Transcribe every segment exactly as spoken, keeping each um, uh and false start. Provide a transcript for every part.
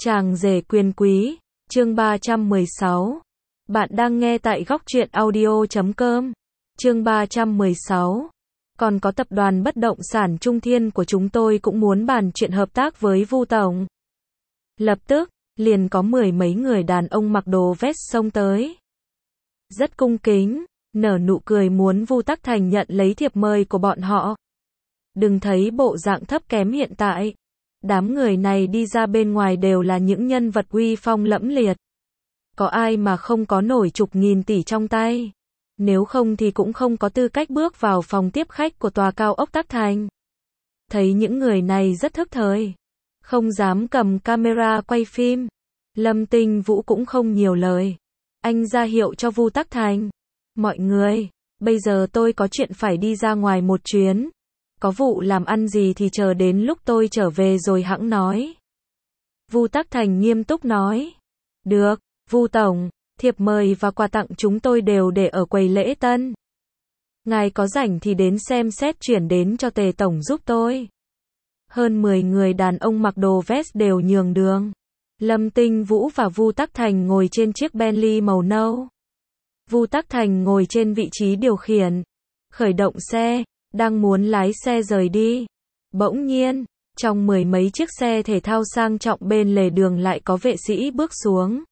Chàng rể quyền quý, chương ba trăm mười sáu. Bạn đang nghe tại góc truyện audio chấm com. Chương ba trăm mười sáu. Còn có tập đoàn bất động sản Trung Thiên của chúng tôi cũng muốn bàn chuyện hợp tác với Vu tổng. Lập tức, liền có mười mấy người đàn ông mặc đồ vest xông tới. Rất cung kính, nở nụ cười muốn Vu Tắc Thành nhận lấy thiệp mời của bọn họ. Đừng thấy bộ dạng thấp kém hiện tại. Đám người này đi ra bên ngoài đều là những nhân vật uy phong lẫm liệt. Có ai mà không có nổi chục nghìn tỷ trong tay. Nếu không thì cũng không có tư cách bước vào phòng tiếp khách của tòa cao ốc Tắc Thành. Thấy những người này rất thức thời. Không dám cầm camera quay phim. Lâm Tinh Vũ cũng không nhiều lời. Anh ra hiệu cho Vu Tắc Thành. Mọi người, bây giờ tôi có chuyện phải đi ra ngoài một chuyến. Có vụ làm ăn gì thì chờ đến lúc tôi trở về rồi hẵng nói. Vu Tắc Thành nghiêm túc nói. Được, Vu tổng, thiệp mời và quà tặng chúng tôi đều để ở quầy lễ tân. Ngài có rảnh thì đến xem xét chuyển đến cho Tề tổng giúp tôi. Hơn mười người đàn ông mặc đồ vest đều nhường đường. Lâm Tinh Vũ và Vu Tắc Thành ngồi trên chiếc Bentley màu nâu. Vu Tắc Thành ngồi trên vị trí điều khiển. Khởi động xe. Đang muốn lái xe rời đi. Bỗng nhiên, trong mười mấy chiếc xe thể thao sang trọng bên lề đường lại có vệ sĩ bước xuống.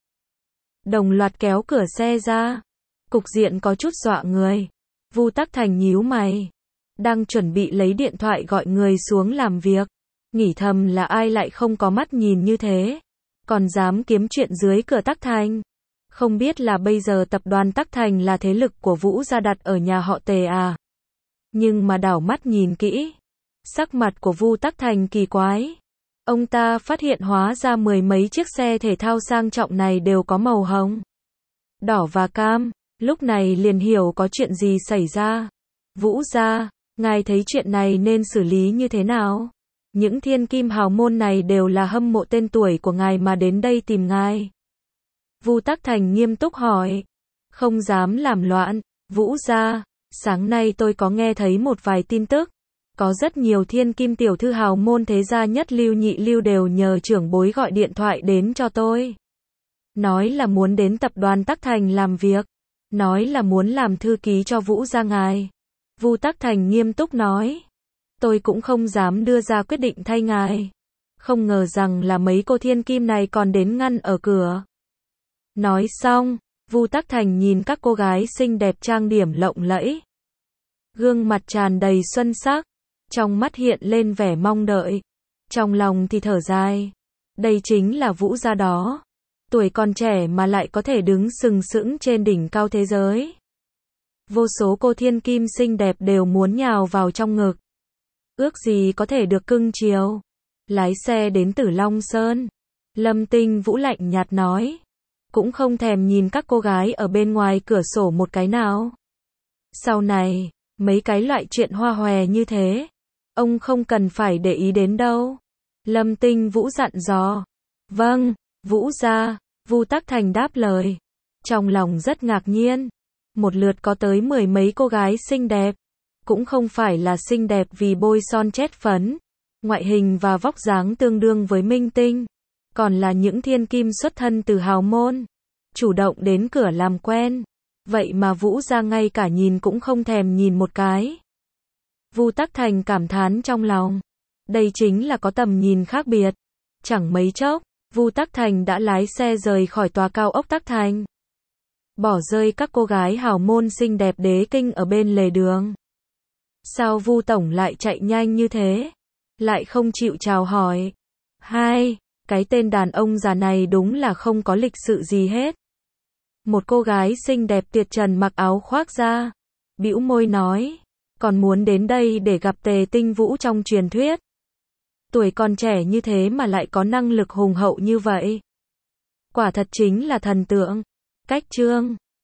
Đồng loạt kéo cửa xe ra. Cục diện có chút dọa người. Vu Tắc Thành nhíu mày. Đang chuẩn bị lấy điện thoại gọi người xuống làm việc. Nghĩ thầm là ai lại không có mắt nhìn như thế. Còn dám kiếm chuyện dưới cửa Tắc Thành. Không biết là bây giờ tập đoàn Tắc Thành là thế lực của Vũ gia đặt ở nhà họ Tề à. Nhưng mà đảo mắt nhìn kỹ, sắc mặt của Vu Tắc Thành kỳ quái. Ông ta phát hiện hóa ra mười mấy chiếc xe thể thao sang trọng này đều có màu hồng, đỏ và cam. Lúc này liền hiểu có chuyện gì xảy ra. Vũ gia, ngài thấy chuyện này nên xử lý như thế nào? Những thiên kim hào môn này đều là hâm mộ tên tuổi của ngài mà đến đây tìm ngài. Vu Tắc Thành nghiêm túc hỏi. Không dám làm loạn, Vũ gia. Sáng nay tôi có nghe thấy một vài tin tức. Có rất nhiều thiên kim tiểu thư hào môn thế gia nhất lưu nhị lưu đều nhờ trưởng bối gọi điện thoại đến cho tôi. Nói là muốn đến tập đoàn Tắc Thành làm việc. Nói là muốn làm thư ký cho Vũ gia ngài. Vu Tắc Thành nghiêm túc nói. Tôi cũng không dám đưa ra quyết định thay ngài. Không ngờ rằng là mấy cô thiên kim này còn đến ngăn ở cửa. Nói xong. Vu Tắc Thành nhìn các cô gái xinh đẹp trang điểm lộng lẫy. Gương mặt tràn đầy xuân sắc. Trong mắt hiện lên vẻ mong đợi. Trong lòng thì thở dài. Đây chính là Vũ gia đó. Tuổi còn trẻ mà lại có thể đứng sừng sững trên đỉnh cao thế giới. Vô số cô thiên kim xinh đẹp đều muốn nhào vào trong ngực. Ước gì có thể được cưng chiều. Lái xe đến Tử Long Sơn. Lâm Tinh Vũ lạnh nhạt nói. Cũng không thèm nhìn các cô gái ở bên ngoài cửa sổ một cái nào. Sau này, mấy cái loại chuyện hoa hòe như thế, ông không cần phải để ý đến đâu. Lâm Tinh Vũ dặn dò. Vâng, Vũ gia, Vu Tắc Thành đáp lời. Trong lòng rất ngạc nhiên. Một lượt có tới mười mấy cô gái xinh đẹp. Cũng không phải là xinh đẹp vì bôi son chét phấn. Ngoại hình và vóc dáng tương đương với minh tinh. Còn là những thiên kim xuất thân từ hào môn. Chủ động đến cửa làm quen. Vậy mà Vũ gia ngay cả nhìn cũng không thèm nhìn một cái. Vu Tắc Thành cảm thán trong lòng. Đây chính là có tầm nhìn khác biệt. Chẳng mấy chốc, Vu Tắc Thành đã lái xe rời khỏi tòa cao ốc Tắc Thành. Bỏ rơi các cô gái hào môn xinh đẹp đế kinh ở bên lề đường. Sao Vu tổng lại chạy nhanh như thế? Lại không chịu chào hỏi. Hai, cái tên đàn ông già này đúng là không có lịch sự gì hết. Một cô gái xinh đẹp tuyệt trần mặc áo khoác ra. Bĩu môi nói. Còn muốn đến đây để gặp Tề Tinh Vũ trong truyền thuyết. Tuổi còn trẻ như thế mà lại có năng lực hùng hậu như vậy. Quả thật chính là thần tượng. Cách chương.